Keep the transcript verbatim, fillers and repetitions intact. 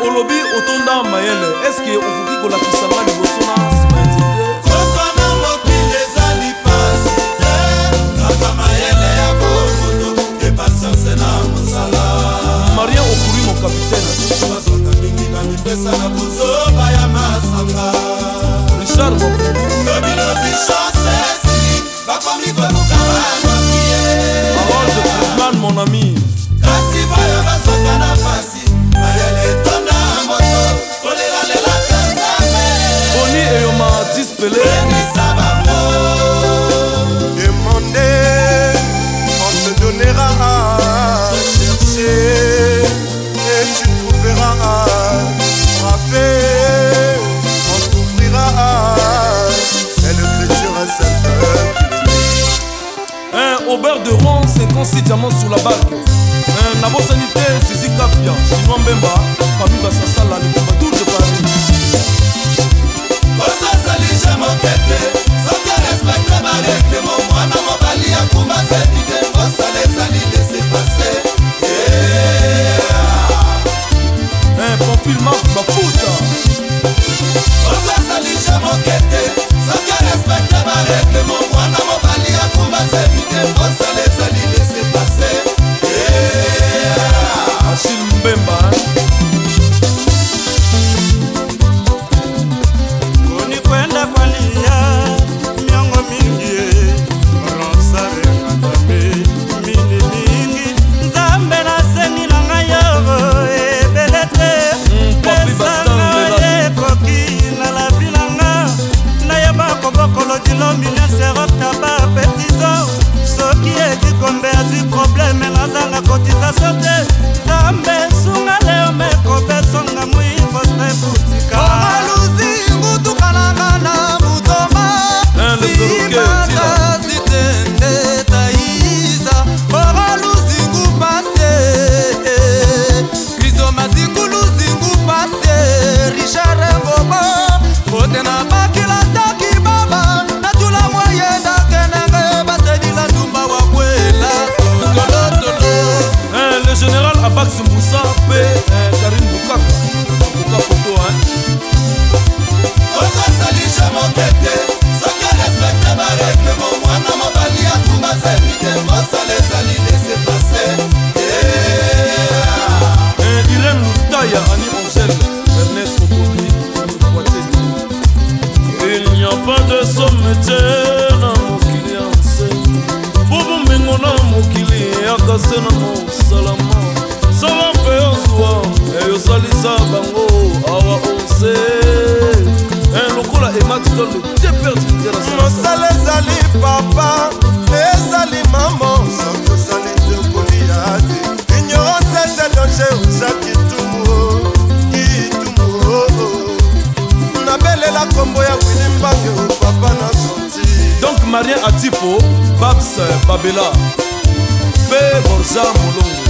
olobi otonda mayele eske okoki kolakisa nga liboso na nsima ya nzete kosana mokili ezali pasi te kaka mayele ya bomoto epasianse na mosala Marien okuri mon capitaine susu bazwaka mingi bamipesa na buzoba ya masanga Richard lobilobi chancesi bakomi koluka banokie Parole de Friedman mon ami kasi boyo bazwaka na pasi mayele etonda moto kolelalela nzambe Boni eyoma dispele emisa bango Demandez, on te donnera à chercher et tu trouveras. Frapper, on t'ouvrira. C'est l'écriture simple qui Un Aubert de Rouen, cinquante-six diamants sur la bague. Un Nabo Sanité, Zizi Kapia, Chinois Mbemba, famille Bassasala, le Tour de Paris. osazalija mokete soki respecte baregle mo mwana mobali ya kumba zedide osala ezali lese pase Un profil marque Bafuta. osazalija mokete soki respecte baregle mo mwana mobali ya kumba zedide osala ezali lese pase Achille Mbemba. Koni kwenda kwa lia miongo mingi ronsare katabe mini mingi nzambe na sengi na ngayo ebelete pesanga ekoki na la bilanga na yaba kobokolo dilomi na serotaba petizo soki ekikombe azwi probleme nazanga kotiza te nzambe sunga leo mekobesonga muifoste butika Le général Abax Moussa P. Karine Bukaka. Buka photo hein. osazalija mokete soki respecte baregle mo mwana mobali ya kumba zedide osala ezali lese pase Irène Loutaya, Annie Angèle, Ernest Okobi, il n'y a pas de sommetier na mokili ya nse bubu mbingo na mokili yakase na mosalama sala mpe ozwa eyosalisa bango awa ose lokola ematidol le déperdu de la mosala ezali papa ezali mamo soki osali te kolia te ignorance ete danger oza kitumu kitumu nabelela kombo ya wili mbange papa na sorti donc Marien Atipo Babs Babela Pe Borja Molongo